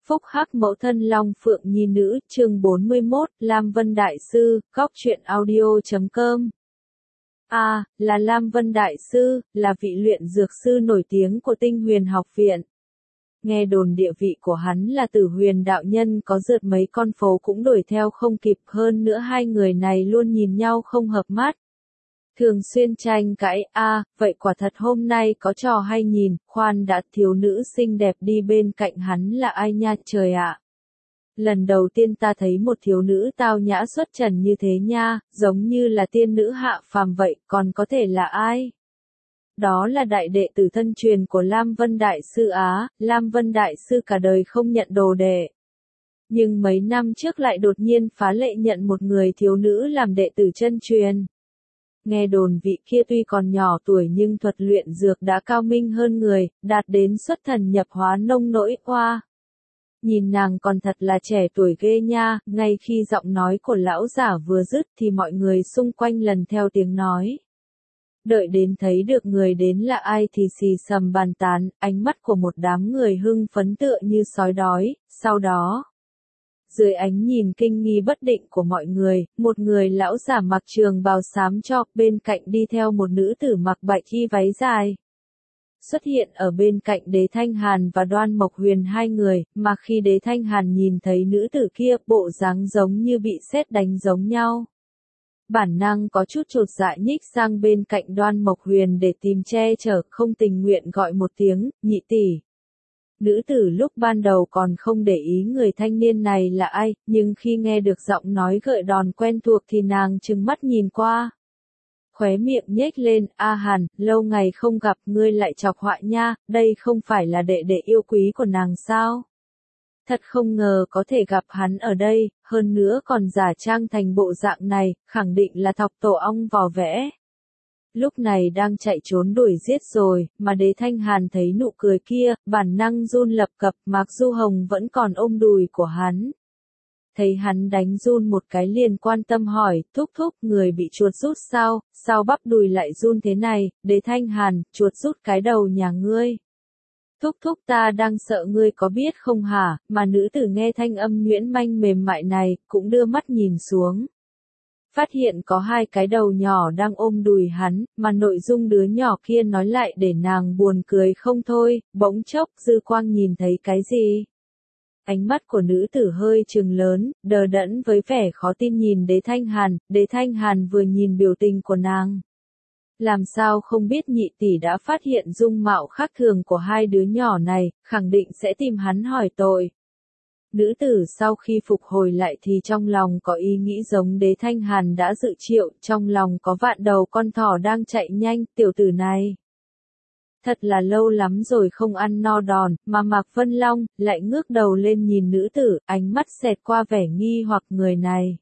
Phúc Hắc mẫu thân Long Phượng Nhi nữ, chương 41, Lam Vân Đại Sư, góc truyện audio.com. Là Lam Vân Đại Sư, là vị luyện dược sư nổi tiếng của Tinh Huyền Học Viện. Nghe đồn địa vị của hắn là Tử Huyền đạo nhân có rượt mấy con phố cũng đuổi theo không kịp, hơn nữa hai người này luôn nhìn nhau không hợp mắt. Thường xuyên tranh cãi, vậy quả thật hôm nay có trò hay nhìn, khoan đã, thiếu nữ xinh đẹp đi bên cạnh hắn là ai nha trời ạ. Lần đầu tiên ta thấy một thiếu nữ tao nhã xuất trần như thế nha, giống như là tiên nữ hạ phàm vậy, còn có thể là ai? Đó là đại đệ tử thân truyền của Lam Vân Đại Sư Á, Lam Vân Đại Sư cả đời không nhận đồ đệ. Nhưng mấy năm trước lại đột nhiên phá lệ nhận một người thiếu nữ làm đệ tử chân truyền. Nghe đồn vị kia tuy còn nhỏ tuổi nhưng thuật luyện dược đã cao minh hơn người, đạt đến xuất thần nhập hóa nông nỗi oa. Nhìn nàng còn thật là trẻ tuổi ghê nha, ngay khi giọng nói của lão giả vừa dứt thì mọi người xung quanh lần theo tiếng nói. Đợi đến thấy được người đến là ai thì xì xầm bàn tán, ánh mắt của một đám người hưng phấn tựa như sói đói, sau đó. Dưới ánh nhìn kinh nghi bất định của mọi người, một người lão giả mặc trường bào xám cho, bên cạnh đi theo một nữ tử mặc bạch y váy dài. Xuất hiện ở bên cạnh Đế Thanh Hàn và Đoan Mộc Huyền hai người, mà khi Đế Thanh Hàn nhìn thấy nữ tử kia, bộ dáng giống như bị sét đánh giống nhau. Bản năng có chút chột dạ nhích sang bên cạnh Đoan Mộc Huyền để tìm che chở, không tình nguyện gọi một tiếng, nhị tỷ. Nữ tử lúc ban đầu còn không để ý người thanh niên này là ai, nhưng khi nghe được giọng nói gợi đòn quen thuộc thì nàng trừng mắt nhìn qua. Khóe miệng nhếch lên, Hàn, lâu ngày không gặp ngươi lại chọc họa nha, đây không phải là đệ đệ yêu quý của nàng sao? Thật không ngờ có thể gặp hắn ở đây, hơn nữa còn giả trang thành bộ dạng này, khẳng định là thọc tổ ong vò vẽ. Lúc này đang chạy trốn đuổi giết rồi, mà Đế Thanh Hàn thấy nụ cười kia, bản năng run lập cập, Mạc Du Hồng vẫn còn ôm đùi của hắn. Thấy hắn đánh run một cái liền quan tâm hỏi, thúc người bị chuột rút sao bắp đùi lại run thế này? Đế Thanh Hàn, chuột rút cái đầu nhà ngươi. Thúc ta đang sợ ngươi có biết không hả? Mà nữ tử nghe thanh âm nhuyễn manh mềm mại này, cũng đưa mắt nhìn xuống. Phát hiện có hai cái đầu nhỏ đang ôm đùi hắn, mà nội dung đứa nhỏ kia nói lại để nàng buồn cười không thôi, bỗng chốc dư quang nhìn thấy cái gì? Ánh mắt của nữ tử hơi trừng lớn, đờ đẫn với vẻ khó tin nhìn Đế Thanh Hàn vừa nhìn biểu tình của nàng. Làm sao không biết nhị tỷ đã phát hiện dung mạo khác thường của hai đứa nhỏ này, khẳng định sẽ tìm hắn hỏi tội. Nữ tử sau khi phục hồi lại thì trong lòng có ý nghĩ giống Đế Thanh Hàn đã dự triệu, trong lòng có vạn đầu con thỏ đang chạy nhanh, tiểu tử này. Thật là lâu lắm rồi không ăn no đòn, mà Mạc Vân Long lại ngước đầu lên nhìn nữ tử, ánh mắt xẹt qua vẻ nghi hoặc người này.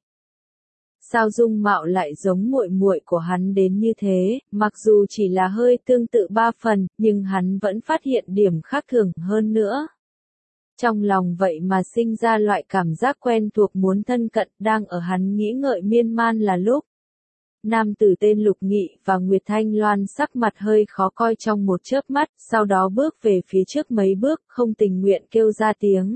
Sao dung mạo lại giống muội muội của hắn đến như thế, mặc dù chỉ là hơi tương tự ba phần, nhưng hắn vẫn phát hiện điểm khác thường hơn nữa. Trong lòng vậy mà sinh ra loại cảm giác quen thuộc muốn thân cận, đang ở hắn nghĩ ngợi miên man là lúc. Nam tử tên Lục Nghị và Nguyệt Thanh Loan sắc mặt hơi khó coi trong một chớp mắt, sau đó bước về phía trước mấy bước, không tình nguyện kêu ra tiếng.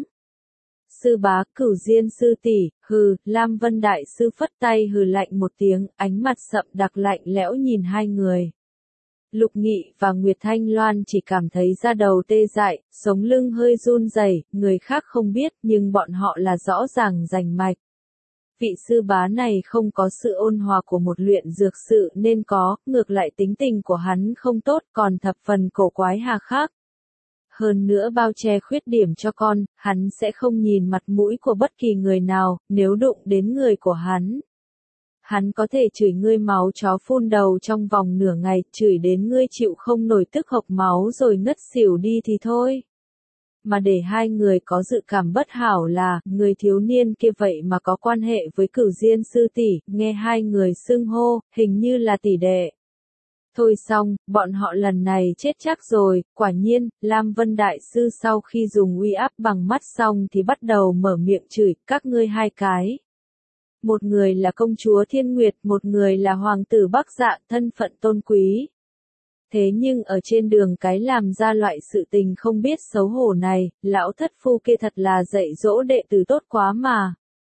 Sư bá, Cửu Diên sư tỷ, Lam Vân Đại Sư phất tay hừ lạnh một tiếng, ánh mặt sậm đặc lạnh lẽo nhìn hai người. Lục Nghị và Nguyệt Thanh Loan chỉ cảm thấy da đầu tê dại, sống lưng hơi run rẩy, người khác không biết nhưng bọn họ là rõ ràng rành mạch. Vị sư bá này không có sự ôn hòa của một luyện dược sư nên có, ngược lại tính tình của hắn không tốt còn thập phần cổ quái hà khắc. Hơn nữa bao che khuyết điểm cho con, hắn sẽ không nhìn mặt mũi của bất kỳ người nào, nếu đụng đến người của hắn. Hắn có thể chửi ngươi máu chó phun đầu trong vòng nửa ngày, chửi đến ngươi chịu không nổi tức hộc máu rồi ngất xỉu đi thì thôi. Mà để hai người có dự cảm bất hảo là, người thiếu niên kia vậy mà có quan hệ với Cửu Diên sư tỷ, nghe hai người xưng hô, hình như là tỷ đệ. Thôi xong, bọn họ lần này chết chắc rồi, quả nhiên, Lam Vân Đại Sư sau khi dùng uy áp bằng mắt xong thì bắt đầu mở miệng chửi, các ngươi hai cái. Một người là công chúa Thiên Nguyệt, một người là hoàng tử Bắc Dạ, thân phận tôn quý. Thế nhưng ở trên đường cái làm ra loại sự tình không biết xấu hổ này, lão thất phu kia thật là dạy dỗ đệ tử tốt quá mà.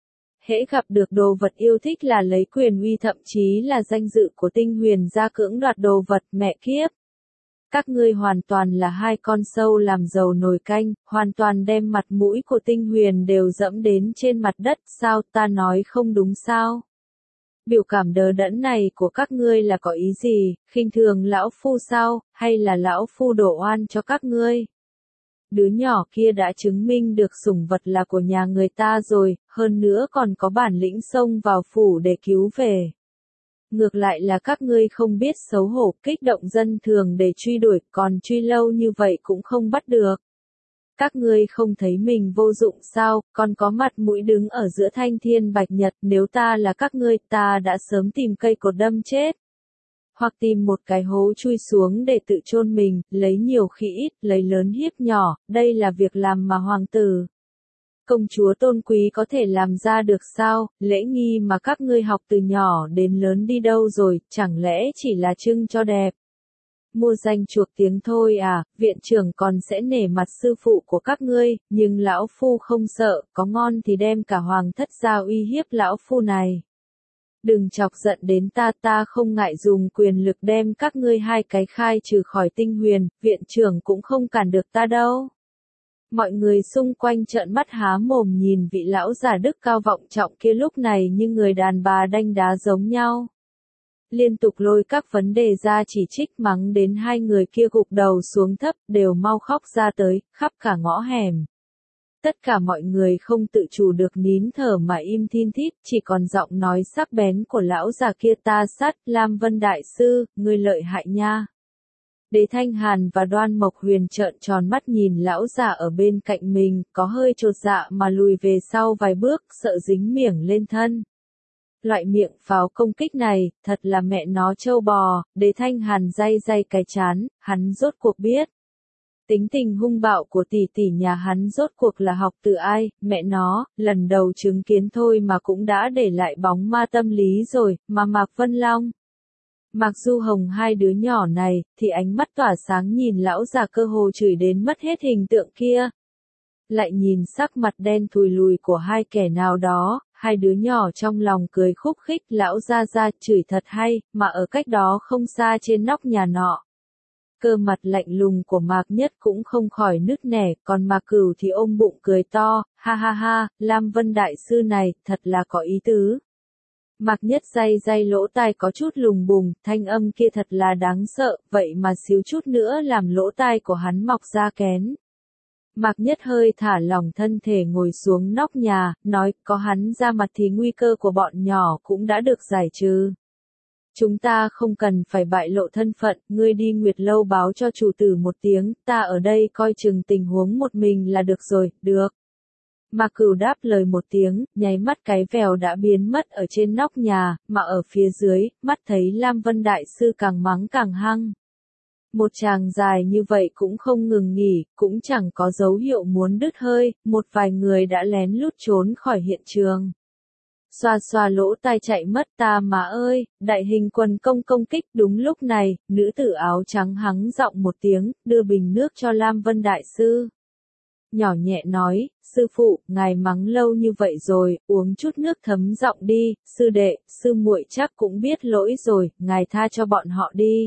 Hễ gặp được đồ vật yêu thích là lấy quyền uy, thậm chí là danh dự của Tinh Huyền ra cưỡng đoạt đồ vật, mẹ kiếp. Các ngươi hoàn toàn là hai con sâu làm dầu nồi canh, hoàn toàn đem mặt mũi của Tinh Huyền đều dẫm đến trên mặt đất, sao ta nói không đúng sao? Biểu cảm đờ đẫn này của các ngươi là có ý gì, khinh thường lão phu sao, hay là lão phu đổ oan cho các ngươi? Đứa nhỏ kia đã chứng minh được sủng vật là của nhà người ta rồi, hơn nữa còn có bản lĩnh xông vào phủ để cứu về. Ngược lại là các ngươi không biết xấu hổ, kích động dân thường để truy đuổi, còn truy lâu như vậy cũng không bắt được. Các ngươi không thấy mình vô dụng sao, còn có mặt mũi đứng ở giữa thanh thiên bạch nhật, nếu ta là các ngươi, ta đã sớm tìm cây cột đâm chết. Hoặc tìm một cái hố chui xuống để tự chôn mình, lấy nhiều khi ít, lấy lớn hiếp nhỏ, đây là việc làm mà hoàng tử, công chúa tôn quý có thể làm ra được sao, lễ nghi mà các ngươi học từ nhỏ đến lớn đi đâu rồi, chẳng lẽ chỉ là trưng cho đẹp. Mua danh chuộc tiếng thôi à, viện trưởng còn sẽ nể mặt sư phụ của các ngươi, nhưng lão phu không sợ, có ngon thì đem cả hoàng thất ra uy hiếp lão phu này. Đừng chọc giận đến ta, ta không ngại dùng quyền lực đem các ngươi hai cái khai trừ khỏi Tinh Huyền, viện trưởng cũng không cản được ta đâu. Mọi người xung quanh trợn mắt há mồm nhìn vị lão già đức cao vọng trọng kia lúc này như người đàn bà đanh đá giống nhau. Liên tục lôi các vấn đề ra chỉ trích mắng đến hai người kia gục đầu xuống thấp, đều mau khóc ra tới, khắp cả ngõ hẻm. Tất cả mọi người không tự chủ được nín thở mà im thin thít, chỉ còn giọng nói sắc bén của lão già kia, ta sát, Lam Vân Đại Sư, ngươi lợi hại nha. Đế Thanh Hàn và Đoan Mộc Huyền trợn tròn mắt nhìn lão già ở bên cạnh mình, có hơi chột dạ mà lùi về sau vài bước, sợ dính miệng lên thân. Loại miệng pháo công kích này, thật là mẹ nó trâu bò, Đế Thanh Hàn day day cái chán, hắn rốt cuộc biết. Tính tình hung bạo của tỷ tỷ nhà hắn rốt cuộc là học từ ai, mẹ nó, lần đầu chứng kiến thôi mà cũng đã để lại bóng ma tâm lý rồi, mà Mạc Vân Long. Mạc Du Hồng hai đứa nhỏ này, thì ánh mắt tỏa sáng nhìn lão già cơ hồ chửi đến mất hết hình tượng kia. Lại nhìn sắc mặt đen thùi lùi của hai kẻ nào đó, hai đứa nhỏ trong lòng cười khúc khích, lão gia gia chửi thật hay, mà ở cách đó không xa trên nóc nhà nọ. Cơ mặt lạnh lùng của Mạc Nhất cũng không khỏi nứt nẻ, còn Mạc Cửu thì ôm bụng cười to, ha ha ha, Lam Vân Đại Sư này, thật là có ý tứ. Mạc Nhất day day lỗ tai có chút lùng bùng, thanh âm kia thật là đáng sợ, vậy mà xíu chút nữa làm lỗ tai của hắn mọc ra kén. Mạc Nhất hơi thả lỏng thân thể ngồi xuống nóc nhà, nói, có hắn ra mặt thì nguy cơ của bọn nhỏ cũng đã được giải trừ. Chúng ta không cần phải bại lộ thân phận, ngươi đi Nguyệt Lâu báo cho chủ tử một tiếng, ta ở đây coi chừng tình huống một mình là được rồi, được. Mạc Cửu đáp lời một tiếng, nháy mắt cái vèo đã biến mất ở trên nóc nhà, mà ở phía dưới, mắt thấy Lam Vân Đại Sư càng mắng càng hăng. Một tràng dài như vậy cũng không ngừng nghỉ, cũng chẳng có dấu hiệu muốn đứt hơi, một vài người đã lén lút trốn khỏi hiện trường. Xoa xoa lỗ tai chạy mất, ta mà ơi, đại hình quần công kích. Đúng lúc này, nữ tử áo trắng hắng giọng một tiếng, đưa bình nước cho Lam Vân Đại Sư. Nhỏ nhẹ nói, sư phụ, ngài mắng lâu như vậy rồi, uống chút nước thấm giọng đi, sư đệ, sư muội chắc cũng biết lỗi rồi, ngài tha cho bọn họ đi.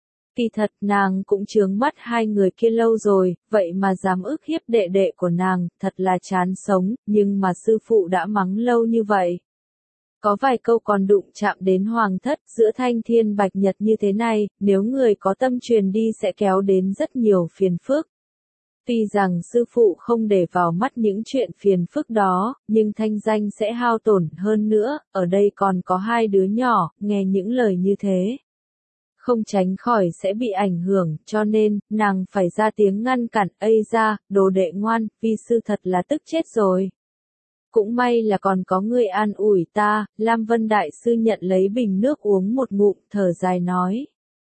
Kỳ thật nàng cũng chướng mắt hai người kia lâu rồi, vậy mà dám ức hiếp đệ đệ của nàng, thật là chán sống, nhưng mà sư phụ đã mắng lâu như vậy. Có vài câu còn đụng chạm đến hoàng thất, giữa thanh thiên bạch nhật như thế này, nếu người có tâm truyền đi sẽ kéo đến rất nhiều phiền phức. Tuy rằng sư phụ không để vào mắt những chuyện phiền phức đó, nhưng thanh danh sẽ hao tổn hơn nữa, ở đây còn có hai đứa nhỏ, nghe những lời như thế. Không tránh khỏi sẽ bị ảnh hưởng, cho nên, nàng phải ra tiếng ngăn cản, ây ra, đồ đệ ngoan, vi sư thật là tức chết rồi. Cũng may là còn có người an ủi ta, Lam Vân Đại Sư nhận lấy bình nước uống một ngụm, thở dài nói.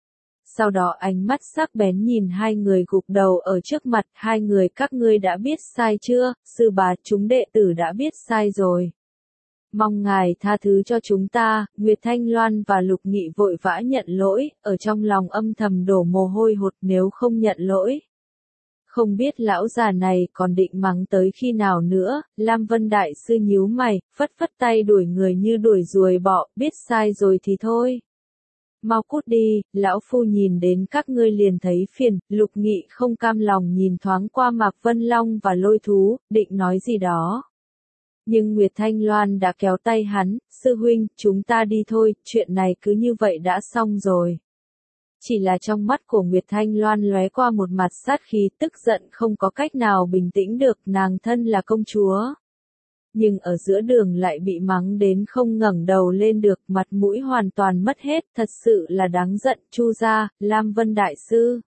Sau đó ánh mắt sắc bén nhìn hai người gục đầu ở trước mặt, hai người các ngươi đã biết sai chưa, sư bà chúng đệ tử đã biết sai rồi. Mong ngài tha thứ cho chúng ta. Nguyệt Thanh Loan và Lục Nghị vội vã nhận lỗi, ở trong lòng âm thầm đổ mồ hôi hột nếu không nhận lỗi. Không biết lão già này còn định mắng tới khi nào nữa. Lam Vân Đại Sư nhíu mày, phất phất tay đuổi người như đuổi ruồi bọ, biết sai rồi thì thôi. Mau cút đi, lão phu nhìn đến các ngươi liền thấy phiền. Lục Nghị không cam lòng nhìn thoáng qua Mạc Vân Long và Lôi Thú, định nói gì đó. Nhưng Nguyệt Thanh Loan đã kéo tay hắn, sư huynh, chúng ta đi thôi, chuyện này cứ như vậy đã xong rồi. Chỉ là trong mắt của Nguyệt Thanh Loan lóe qua một mặt sát khí, tức giận không có cách nào bình tĩnh được, nàng thân là công chúa. Nhưng ở giữa đường lại bị mắng đến không ngẩng đầu lên được, mặt mũi hoàn toàn mất hết, thật sự là đáng giận. Chu gia, Lam Vân Đại Sư,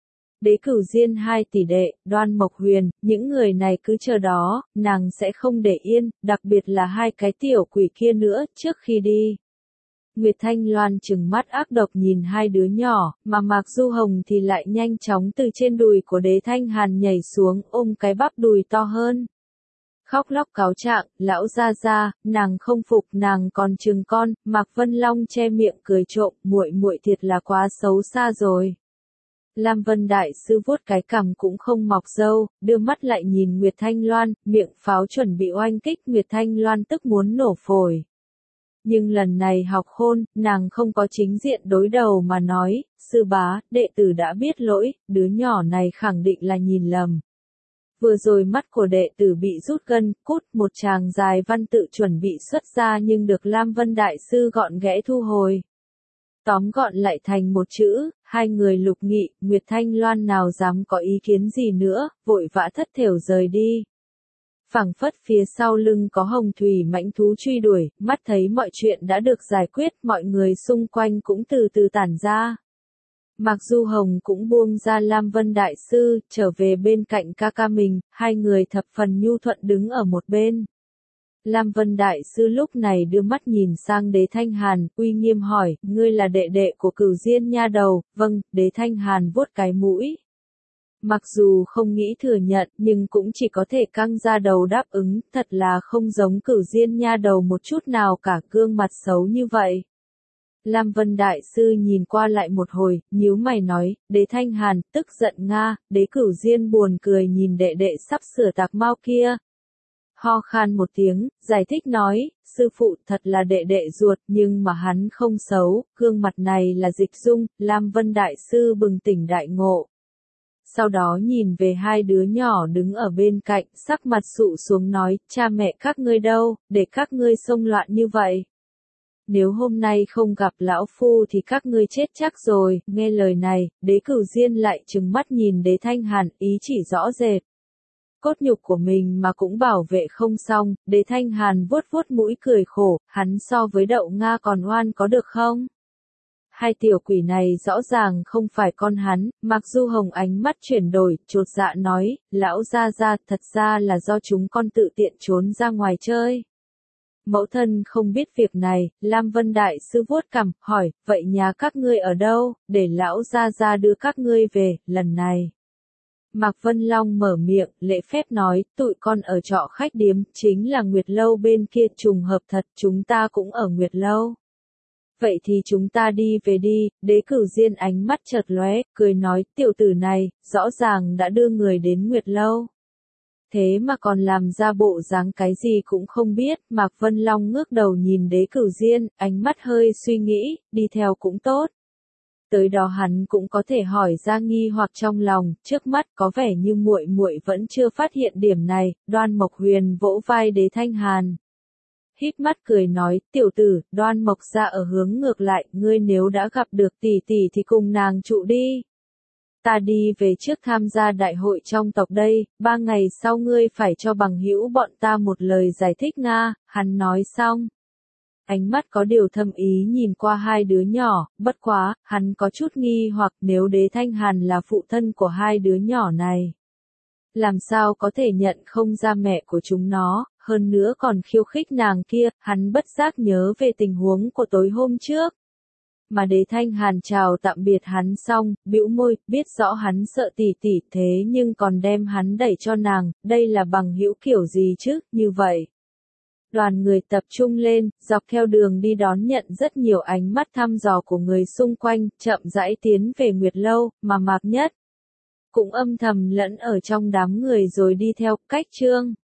Đế Cửu Diên hai tỷ đệ, Đoan Mộc Huyền, những người này cứ chờ đó, nàng sẽ không để yên, đặc biệt là hai cái tiểu quỷ kia nữa, trước khi đi. Nguyệt Thanh Loan trừng mắt ác độc nhìn hai đứa nhỏ, mà Mạc Du Hồng thì lại nhanh chóng từ trên đùi của Đế Thanh Hàn nhảy xuống, ôm cái bắp đùi to hơn. Khóc lóc cáo trạng, lão gia gia, nàng không phục, nàng còn chừng con. Mạc Vân Long che miệng cười trộm, muội muội thiệt là quá xấu xa rồi. Lam Vân Đại Sư vuốt cái cằm cũng không mọc râu, đưa mắt lại nhìn Nguyệt Thanh Loan, miệng pháo chuẩn bị oanh kích. Nguyệt Thanh Loan tức muốn nổ phổi. Nhưng lần này học khôn, nàng không có chính diện đối đầu mà nói, sư bá, đệ tử đã biết lỗi, đứa nhỏ này khẳng định là nhìn lầm. Vừa rồi mắt của đệ tử bị rút gân, cút, một tràng dài văn tự chuẩn bị xuất ra nhưng được Lam Vân Đại Sư gọn ghẽ thu hồi. Tóm gọn lại thành một chữ, hai người Lục Nghị, Nguyệt Thanh Loan nào dám có ý kiến gì nữa, vội vã thất thểu rời đi. Phảng phất phía sau lưng có hồng thủy mãnh thú truy đuổi, mắt thấy mọi chuyện đã được giải quyết, mọi người xung quanh cũng từ từ tản ra. Mạc Du Hồng cũng buông ra Lam Vân Đại Sư, trở về bên cạnh ca ca mình, hai người thập phần nhu thuận đứng ở một bên. Lam Vân Đại Sư lúc này đưa mắt nhìn sang Đế Thanh Hàn, uy nghiêm hỏi, ngươi là đệ đệ của Cửu Diên nha đầu. Vâng, Đế Thanh Hàn vuốt cái mũi. Mặc dù không nghĩ thừa nhận, nhưng cũng chỉ có thể căng ra đầu đáp ứng, thật là không giống Cửu Diên nha đầu một chút nào cả, gương mặt xấu như vậy. Lam Vân Đại Sư nhìn qua lại một hồi, nhíu mày nói, Đế Thanh Hàn, tức giận nga. Đế Cửu Diên buồn cười nhìn đệ đệ sắp sửa tạc mau kia. Ho khan một tiếng, giải thích nói, sư phụ thật là đệ đệ ruột nhưng mà hắn không xấu, gương mặt này là Dịch Dung. Lam Vân Đại Sư bừng tỉnh đại ngộ. Sau đó nhìn về hai đứa nhỏ đứng ở bên cạnh, sắc mặt sụ xuống nói, cha mẹ các ngươi đâu, để các ngươi xông loạn như vậy. Nếu hôm nay không gặp lão phu thì các ngươi chết chắc rồi. Nghe lời này, Đế Cửu Diên lại trừng mắt nhìn Đế Thanh Hàn, ý chỉ rõ rệt. Cốt nhục của mình mà cũng bảo vệ không xong. Đế Thanh Hàn vuốt vuốt mũi cười khổ, hắn so với Đậu Nga còn oan có được không? Hai tiểu quỷ này rõ ràng không phải con hắn. Mạc Du Hồng ánh mắt chuyển đổi, chột dạ nói, lão gia gia, thật ra là do chúng con tự tiện trốn ra ngoài chơi. Mẫu thân không biết việc này. Lam Vân Đại Sư vuốt cằm, hỏi, vậy nhà các ngươi ở đâu, để lão gia gia đưa các ngươi về, lần này. Mạc Vân Long mở miệng, lễ phép nói, tụi con ở trọ khách điếm, chính là Nguyệt Lâu bên kia, trùng hợp thật, chúng ta cũng ở Nguyệt Lâu. Vậy thì chúng ta đi về đi. Đế Cửu Diên ánh mắt chợt lóe, cười nói, tiểu tử này, rõ ràng đã đưa người đến Nguyệt Lâu. Thế mà còn làm ra bộ dáng cái gì cũng không biết. Mạc Vân Long ngước đầu nhìn Đế Cửu Diên, ánh mắt hơi suy nghĩ, đi theo cũng tốt. Tới đó hắn cũng có thể hỏi ra nghi hoặc trong lòng, trước mắt có vẻ như muội muội vẫn chưa phát hiện điểm này. Đoan Mộc Huyền vỗ vai Đế Thanh Hàn. Hít mắt cười nói, tiểu tử, Đoan Mộc ra ở hướng ngược lại, ngươi nếu đã gặp được tỷ tỷ thì cùng nàng trụ đi. Ta đi về trước tham gia đại hội trong tộc đây, 3 ngày sau ngươi phải cho bằng hữu bọn ta một lời giải thích nga. Hắn nói xong. Ánh mắt có điều thâm ý nhìn qua hai đứa nhỏ, bất quá, hắn có chút nghi hoặc nếu Đế Thanh Hàn là phụ thân của hai đứa nhỏ này. Làm sao có thể nhận không ra mẹ của chúng nó, hơn nữa còn khiêu khích nàng kia. Hắn bất giác nhớ về tình huống của tối hôm trước. Mà Đế Thanh Hàn chào tạm biệt hắn xong, bĩu môi, biết rõ hắn sợ tỷ tỷ thế nhưng còn đem hắn đẩy cho nàng, đây là bằng hữu kiểu gì chứ, như vậy. đoàn người tập trung lên, dọc theo đường đi đón nhận rất nhiều ánh mắt thăm dò của người xung quanh, chậm rãi tiến về Nguyệt Lâu, mà Mạc Nhất cũng âm thầm lẫn ở trong đám người rồi đi theo cách Trương